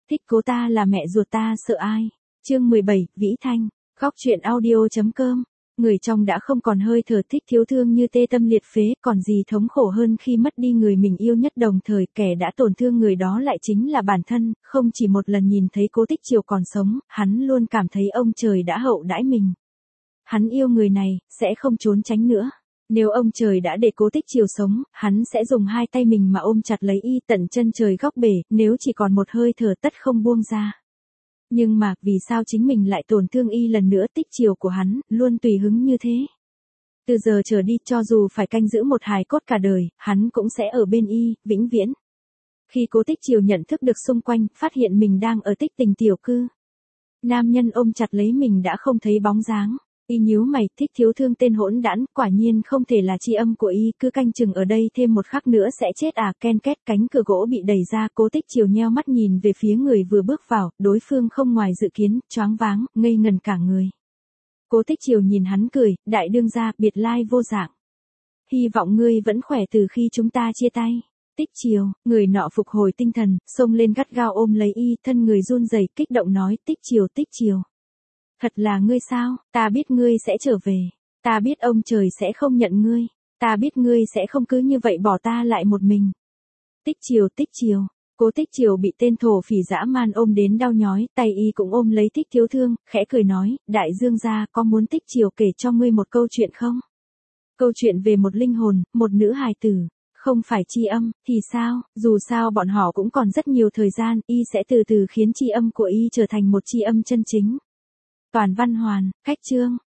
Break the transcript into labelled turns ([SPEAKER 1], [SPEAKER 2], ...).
[SPEAKER 1] Thích cố ta là mẹ ruột ta sợ ai. Chương 17, Vĩ Thanh. Góc truyện audio.com. Người trong đã không còn hơi thở Thích Thiếu Thương như tê tâm liệt phế, còn gì thống khổ hơn khi mất đi người mình yêu nhất, đồng thời kẻ đã tổn thương người đó lại chính là bản thân. Không chỉ một lần nhìn thấy Cố Tích Triều còn sống, hắn luôn cảm thấy ông trời đã hậu đãi mình. Hắn yêu người này, sẽ không trốn tránh nữa. Nếu ông trời đã để Cố Tích Triều sống, hắn sẽ dùng hai tay mình mà ôm chặt lấy y tận chân trời góc bể, nếu chỉ còn một hơi thở tất không buông ra. Nhưng mà, vì sao chính mình lại tổn thương y lần nữa? Tích Triều của hắn, luôn tùy hứng như thế. Từ giờ trở đi, cho dù phải canh giữ một hài cốt cả đời, hắn cũng sẽ ở bên y, vĩnh viễn. Khi Cố Tích Triều nhận thức được xung quanh, phát hiện mình đang ở Tích Tình tiểu cư. Nam nhân ôm chặt lấy mình đã không thấy bóng dáng. Y nhíu mày, Thích Thiếu Thương tên hỗn đản, quả nhiên không thể là tri âm của y, cứ canh chừng ở đây thêm một khắc nữa sẽ chết à. Ken két, cánh cửa gỗ bị đẩy ra, Cố Tích Triều nheo mắt nhìn về phía người vừa bước vào, đối phương không ngoài dự kiến, choáng váng, ngây ngần cả người. Cố Tích Triều nhìn hắn cười, đại đương gia, biệt lai vô dạng. Hy vọng ngươi vẫn khỏe từ khi chúng ta chia tay. Tích Triều, người nọ phục hồi tinh thần, xông lên gắt gao ôm lấy y, thân người run rẩy, kích động nói, Tích Triều, Tích Triều. Thật là ngươi sao? Ta biết ngươi sẽ trở về. Ta biết ông trời sẽ không nhận ngươi. Ta biết ngươi sẽ không cứ như vậy bỏ ta lại một mình. Tích Triều, Tích Triều. Cố Tích Triều bị tên thổ phỉ dã man ôm đến đau nhói, tay y cũng ôm lấy Thích Thiếu Thương, khẽ cười nói, đại dương gia, có muốn Tích Triều kể cho ngươi một câu chuyện không? Câu chuyện về một linh hồn, một nữ hài tử. Không phải tri âm, thì sao? Dù sao bọn họ cũng còn rất nhiều thời gian, y sẽ từ từ khiến tri âm của y trở thành một tri âm chân chính. Toàn văn hoàn, cách chương.